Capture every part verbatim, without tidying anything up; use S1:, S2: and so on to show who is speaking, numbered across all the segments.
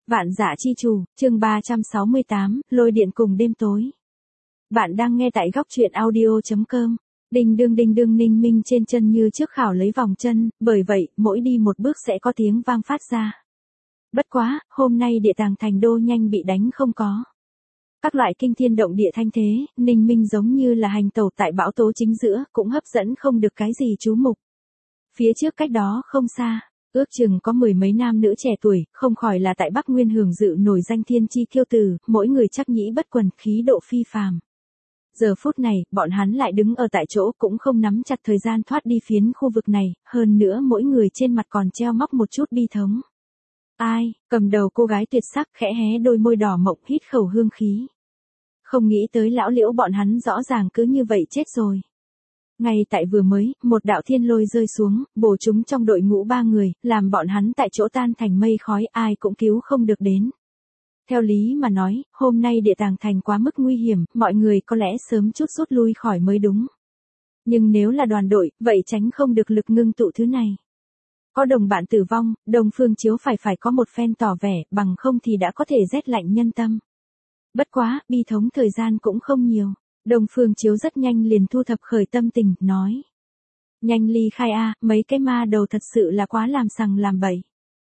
S1: Vạn Dạ Chi Chủ, chương ba trăm sáu mươi tám, Lôi Điện cùng đêm tối. Bạn đang nghe tại góc truyện audio chấm com. Đinh đương đinh đương, Ninh Minh trên chân như trước khảo lấy vòng chân, bởi vậy, mỗi đi một bước sẽ có tiếng vang phát ra. Bất quá, hôm nay địa tàng thành đô nhanh bị đánh không có. Các loại kinh thiên động địa thanh thế, Ninh Minh giống như là hành tẩu tại bão tố chính giữa, cũng hấp dẫn không được cái gì chú mục. Phía trước cách đó không xa, ước chừng có mười mấy nam nữ trẻ tuổi, không khỏi là tại Bắc Nguyên hưởng dự nổi danh thiên chi kiêu tử, mỗi người chắc nhĩ bất quần, khí độ phi phàm. Giờ phút này, bọn hắn lại đứng ở tại chỗ cũng không nắm chặt thời gian thoát đi phiến khu vực này, hơn nữa mỗi người trên mặt còn treo móc một chút bi thống. Ai, cầm đầu cô gái tuyệt sắc khẽ hé đôi môi đỏ mộng hít khẩu hương khí. Không nghĩ tới lão liễu bọn hắn rõ ràng cứ như vậy chết rồi. Ngay tại vừa mới, một đạo thiên lôi rơi xuống, bổ chúng trong đội ngũ ba người, làm bọn hắn tại chỗ tan thành mây khói, ai cũng cứu không được đến. Theo lý mà nói, hôm nay địa tàng thành quá mức nguy hiểm, mọi người có lẽ sớm chút rút lui khỏi mới đúng. Nhưng nếu là đoàn đội, vậy tránh không được lực ngưng tụ thứ này. Có đồng bạn tử vong, Đông Phương Chiếu phải phải có một phen tỏ vẻ, bằng không thì đã có thể rét lạnh nhân tâm. Bất quá, bi thống thời gian cũng không nhiều. Đông Phương Chiếu rất nhanh liền thu thập khởi tâm tình, nói. Nhanh ly khai a, mấy cái ma đầu thật sự là quá làm sằng làm bậy.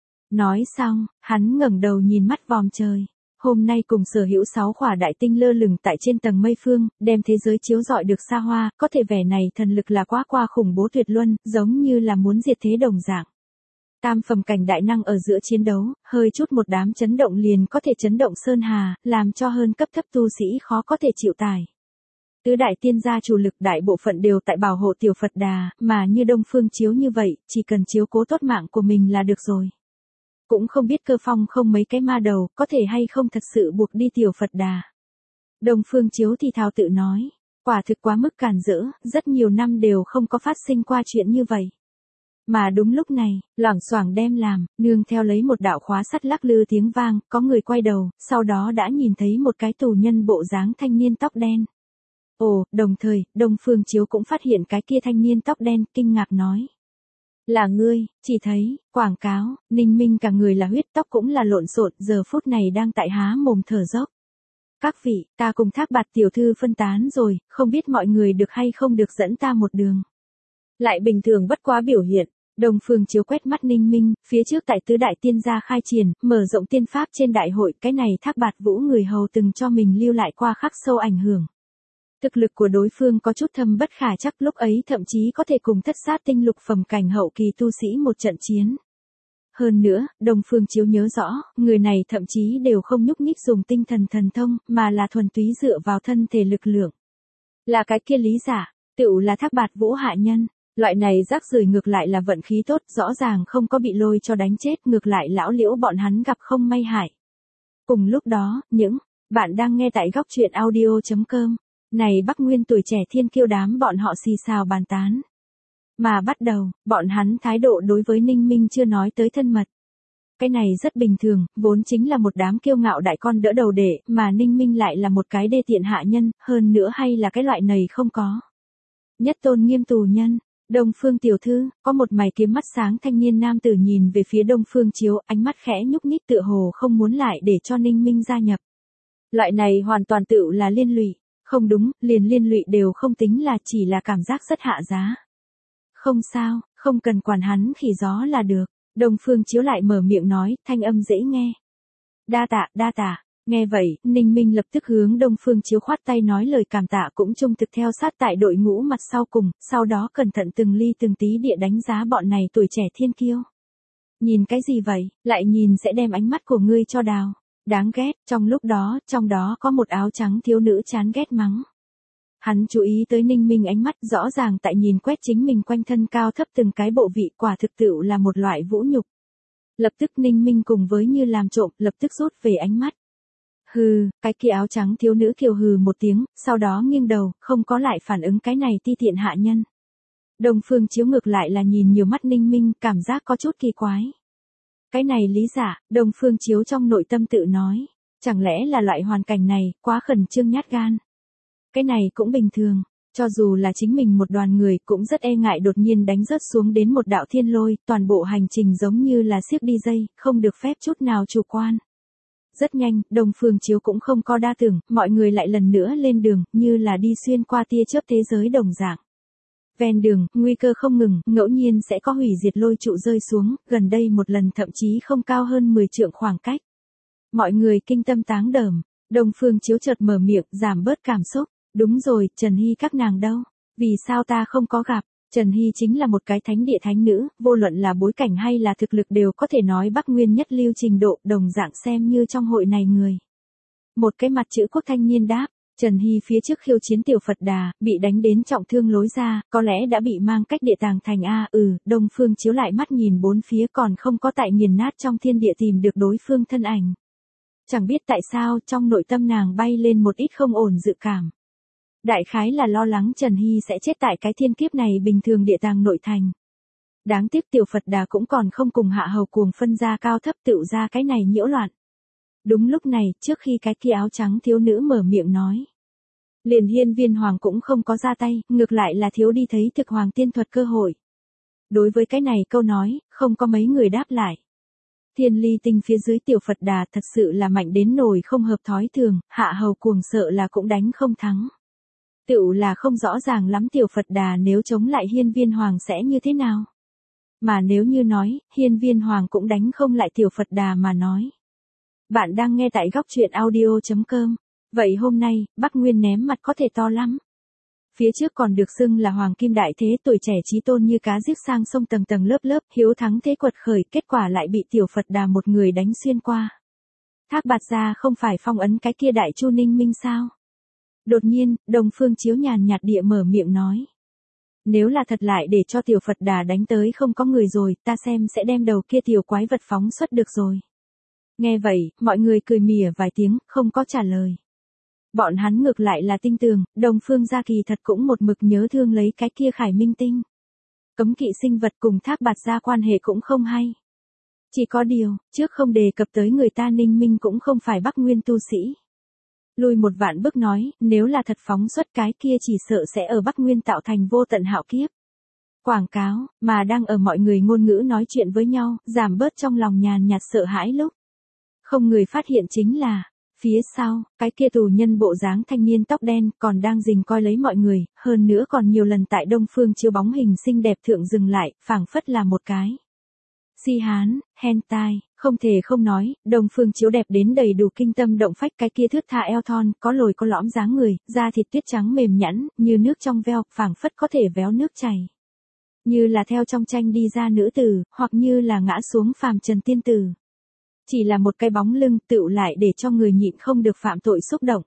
S1: Nói xong, hắn ngẩng đầu nhìn mắt vòm trời. Hôm nay cùng sở hữu sáu khỏa đại tinh lơ lửng tại trên tầng mây phương, đem thế giới chiếu rọi được xa hoa, có thể vẻ này thần lực là quá qua khủng bố tuyệt luân, giống như là muốn diệt thế đồng dạng. Tam phẩm cảnh đại năng ở giữa chiến đấu, hơi chút một đám chấn động liền có thể chấn động sơn hà, làm cho hơn cấp thấp tu sĩ khó có thể chịu tải. Tứ đại tiên gia chủ lực đại bộ phận đều tại bảo hộ tiểu Phật Đà, mà như Đông Phương Chiếu như vậy, chỉ cần chiếu cố tốt mạng của mình là được rồi. Cũng không biết Cơ Phong không mấy cái ma đầu, có thể hay không thật sự buộc đi tiểu Phật Đà. Đông Phương Chiếu thì thào tự nói, quả thực quá mức càn rỡ, rất nhiều năm đều không có phát sinh qua chuyện như vậy. Mà đúng lúc này, loảng xoảng đem làm, nương theo lấy một đạo khóa sắt lắc lư tiếng vang, có người quay đầu, sau đó đã nhìn thấy một cái tù nhân bộ dáng thanh niên tóc đen. Ồ, đồng thời, Đông Phương Chiếu cũng phát hiện cái kia thanh niên tóc đen, kinh ngạc nói. Là ngươi, chỉ thấy, quảng cáo, Ninh Minh cả người là huyết, tóc cũng là lộn xộn, giờ phút này đang tại há mồm thở dốc. Các vị, ta cùng Thác Bạt tiểu thư phân tán rồi, không biết mọi người được hay không được dẫn ta một đường. Lại bình thường bất quá biểu hiện. Đông Phương Chiếu quét mắt Ninh Minh, phía trước tại tứ đại tiên gia khai triển, mở rộng tiên pháp trên đại hội, cái này Thác Bạt Vũ người hầu từng cho mình lưu lại qua khắc sâu ảnh hưởng. Thực lực của đối phương có chút thâm bất khả chắc, lúc ấy thậm chí có thể cùng thất sát tinh lục phẩm cảnh hậu kỳ tu sĩ một trận chiến. Hơn nữa, Đông Phương Chiếu nhớ rõ, người này thậm chí đều không nhúc nhích dùng tinh thần thần thông, mà là thuần túy dựa vào thân thể lực lượng. Là cái kia lý giả, tựu là Thác Bạt Vũ hạ nhân. Loại này rác rưởi ngược lại là vận khí tốt, rõ ràng không có bị lôi cho đánh chết, ngược lại lão liễu bọn hắn gặp không may hại. Cùng lúc đó, những bạn đang nghe tại góc truyện audio chấm com. Này Bắc Nguyên tuổi trẻ thiên kiêu đám bọn họ xì xào bàn tán. Mà bắt đầu, bọn hắn thái độ đối với Ninh Minh chưa nói tới thân mật. Cái này rất bình thường, vốn chính là một đám kiêu ngạo đại con đỡ đầu đệ, mà Ninh Minh lại là một cái đê tiện hạ nhân, hơn nữa hay là cái loại này không có. Nhất tôn nghiêm tù nhân. Đông Phương tiểu thư, có một mày kiếm mắt sáng thanh niên nam tử nhìn về phía Đông Phương Chiếu, ánh mắt khẽ nhúc nhích tựa hồ không muốn lại để cho Ninh Minh gia nhập. Loại này hoàn toàn tự là liên lụy, không đúng, liền liên lụy đều không tính là chỉ là cảm giác rất hạ giá. Không sao, không cần quản hắn khỉ gió là được, Đông Phương Chiếu lại mở miệng nói, thanh âm dễ nghe. Đa tạ, đa tạ. Nghe vậy, Ninh Minh lập tức hướng Đông Phương Chiếu khoát tay nói lời cảm tạ cũng trung thực theo sát tại đội ngũ mặt sau cùng, sau đó cẩn thận từng ly từng tí địa đánh giá bọn này tuổi trẻ thiên kiêu. Nhìn cái gì vậy, lại nhìn sẽ đem ánh mắt của ngươi cho đào. Đáng ghét, trong lúc đó, trong đó có một áo trắng thiếu nữ chán ghét mắng. Hắn chú ý tới Ninh Minh ánh mắt rõ ràng tại nhìn quét chính mình quanh thân cao thấp từng cái bộ vị, quả thực tự là một loại vũ nhục. Lập tức Ninh Minh cùng với như làm trộm, lập tức rút về ánh mắt. Hừ, cái kia áo trắng thiếu nữ kiều hừ một tiếng, sau đó nghiêng đầu, không có lại phản ứng cái này ti tiện hạ nhân. Đông Phương Chiếu ngược lại là nhìn nhiều mắt Ninh Minh, cảm giác có chút kỳ quái. Cái này lý giả, Đông Phương Chiếu trong nội tâm tự nói, chẳng lẽ là loại hoàn cảnh này, quá khẩn trương nhát gan. Cái này cũng bình thường, cho dù là chính mình một đoàn người cũng rất e ngại đột nhiên đánh rớt xuống đến một đạo thiên lôi, toàn bộ hành trình giống như là siếc đi dây, không được phép chút nào chủ quan. Rất nhanh, Đông Phương Chiếu cũng không có đa tưởng, mọi người lại lần nữa lên đường, như là đi xuyên qua tia chớp thế giới đồng dạng. Ven đường, nguy cơ không ngừng, ngẫu nhiên sẽ có hủy diệt lôi trụ rơi xuống, gần đây một lần thậm chí không cao hơn mười trượng khoảng cách. Mọi người kinh tâm táng đờm, Đông Phương Chiếu chợt mở miệng, giảm bớt cảm xúc. Đúng rồi, Trần Hy các nàng đâu? Vì sao ta không có gặp? Trần Hy chính là một cái thánh địa thánh nữ, vô luận là bối cảnh hay là thực lực đều có thể nói Bắc Nguyên nhất lưu trình độ, đồng dạng xem như trong hội này người. Một cái mặt chữ quốc thanh niên đáp, Trần Hy phía trước khiêu chiến tiểu Phật Đà, bị đánh đến trọng thương lối ra, có lẽ đã bị mang cách địa tàng thành A. Ừ, Đông Phương Chiếu lại mắt nhìn bốn phía còn không có tại nghiền nát trong thiên địa tìm được đối phương thân ảnh. Chẳng biết tại sao trong nội tâm nàng bay lên một ít không ổn dự cảm. Đại khái là lo lắng Trần Hy sẽ chết tại cái thiên kiếp này bình thường địa tàng nội thành. Đáng tiếc tiểu Phật Đà cũng còn không cùng hạ hầu cuồng phân ra cao thấp tự ra cái này nhiễu loạn. Đúng lúc này, trước khi cái kia áo trắng thiếu nữ mở miệng nói. Liền Hiên Viên Hoàng cũng không có ra tay, ngược lại là thiếu đi thấy thực hoàng tiên thuật cơ hội. Đối với cái này câu nói, không có mấy người đáp lại. Thiên ly tinh phía dưới tiểu Phật Đà thật sự là mạnh đến nổi không hợp thói thường, hạ hầu cuồng sợ là cũng đánh không thắng. Tựu là không rõ ràng lắm tiểu Phật Đà nếu chống lại Hiên Viên Hoàng sẽ như thế nào. Mà nếu như nói, Hiên Viên Hoàng cũng đánh không lại tiểu Phật Đà mà nói. Bạn đang nghe tại góc truyện audio chấm com. Vậy hôm nay, Bắc Nguyên ném mặt có thể to lắm. Phía trước còn được xưng là Hoàng Kim Đại Thế, tuổi trẻ chí tôn như cá giết sang sông tầng tầng lớp lớp, hiếu thắng thế quật khởi, kết quả lại bị tiểu Phật Đà một người đánh xuyên qua. Thác Bạt Gia không phải phong ấn cái kia Đại Chu Ninh Minh sao? Đột nhiên, Đông Phương Chiếu nhàn nhạt địa mở miệng nói. Nếu là thật lại để cho tiểu Phật Đà đánh tới không có người rồi, ta xem sẽ đem đầu kia tiểu quái vật phóng xuất được rồi. Nghe vậy, mọi người cười mỉa vài tiếng, không có trả lời. Bọn hắn ngược lại là tinh tường, Đông Phương Gia kỳ thật cũng một mực nhớ thương lấy cái kia Khải Minh Tinh. Cấm kỵ sinh vật cùng Thác Bạt Gia quan hệ cũng không hay. Chỉ có điều, trước không đề cập tới người ta Ninh Minh cũng không phải Bắc Nguyên tu sĩ. Lùi một vạn bước nói, nếu là thật phóng xuất cái kia chỉ sợ sẽ ở Bắc Nguyên tạo thành vô tận hạo kiếp. Quảng cáo, mà đang ở mọi người ngôn ngữ nói chuyện với nhau, giảm bớt trong lòng nhàn nhạt sợ hãi lúc. Không người phát hiện chính là, phía sau, cái kia tù nhân bộ dáng thanh niên tóc đen còn đang rình coi lấy mọi người, hơn nữa còn nhiều lần tại Đông Phương Chiếu bóng hình xinh đẹp thượng dừng lại, phảng phất là một cái. Si hán, hentai, không thể không nói, Đông Phương Chiếu đẹp đến đầy đủ kinh tâm động phách, cái kia thướt tha eo thon, có lồi có lõm dáng người, da thịt tuyết trắng mềm nhẵn, như nước trong veo, phảng phất có thể véo nước chảy. Như là theo trong tranh đi ra nữ tử, hoặc như là ngã xuống phàm trần tiên tử. Chỉ là một cái bóng lưng tựu lại để cho người nhịn không được phạm tội xúc động.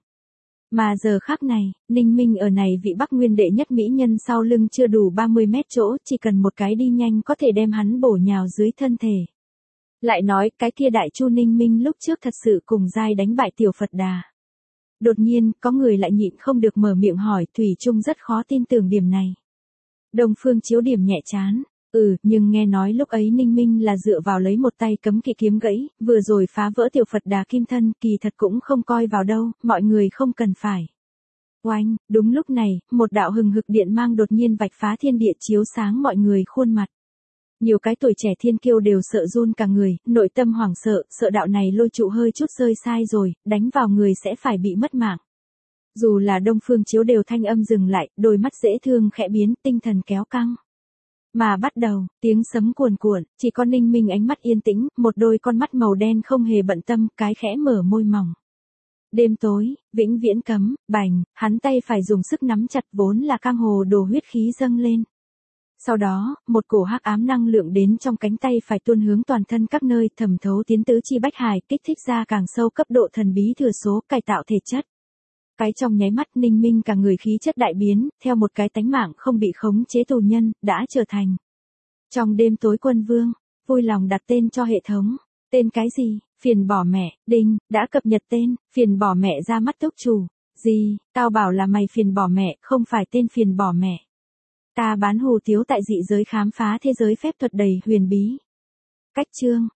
S1: Mà giờ khắc này, Ninh Minh ở này vị Bắc Nguyên đệ nhất mỹ nhân sau lưng chưa đủ ba mươi mét chỗ, chỉ cần một cái đi nhanh có thể đem hắn bổ nhào dưới thân thể. Lại nói, cái kia Đại Chu Ninh Minh lúc trước thật sự cùng giai đánh bại tiểu Phật Đà. Đột nhiên, có người lại nhịn không được mở miệng hỏi, Thủy Trung rất khó tin tưởng điểm này. Đông Phương Chiếu điểm nhẹ chán. Ừ, nhưng nghe nói lúc ấy Ninh Minh là dựa vào lấy một tay cấm kỵ kiếm gãy, vừa rồi phá vỡ tiểu Phật Đà kim thân, kỳ thật cũng không coi vào đâu, mọi người không cần phải. Oanh, đúng lúc này, một đạo hừng hực điện mang đột nhiên vạch phá thiên địa chiếu sáng mọi người khuôn mặt. Nhiều cái tuổi trẻ thiên kiêu đều sợ run cả người, nội tâm hoảng sợ, sợ đạo này lôi trụ hơi chút rơi sai rồi, đánh vào người sẽ phải bị mất mạng. Dù là Đông Phương Chiếu đều thanh âm dừng lại, đôi mắt dễ thương khẽ biến, tinh thần kéo căng. Mà bắt đầu, tiếng sấm cuồn cuộn, chỉ có Ninh Minh ánh mắt yên tĩnh, một đôi con mắt màu đen không hề bận tâm, cái khẽ mở môi mỏng. Đêm tối, vĩnh viễn cấm, bành, hắn tay phải dùng sức nắm chặt vốn là căng hồ đồ huyết khí dâng lên. Sau đó, một cổ hắc ám năng lượng đến trong cánh tay phải tuôn hướng toàn thân các nơi, thẩm thấu tiến tứ chi bách hải, kích thích ra càng sâu cấp độ thần bí thừa số, cải tạo thể chất. Cái trong nháy mắt Ninh Minh cả người khí chất đại biến, theo một cái tánh mạng không bị khống chế tù nhân, đã trở thành. Trong đêm tối quân vương, vui lòng đặt tên cho hệ thống. Tên cái gì? Phiền bỏ mẹ, đinh, đã cập nhật tên, phiền bỏ mẹ ra mắt túc chủ. Gì, tao bảo là mày phiền bỏ mẹ, không phải tên phiền bỏ mẹ. Ta bán hù tiếu tại dị giới khám phá thế giới phép thuật đầy huyền bí. Cách chương,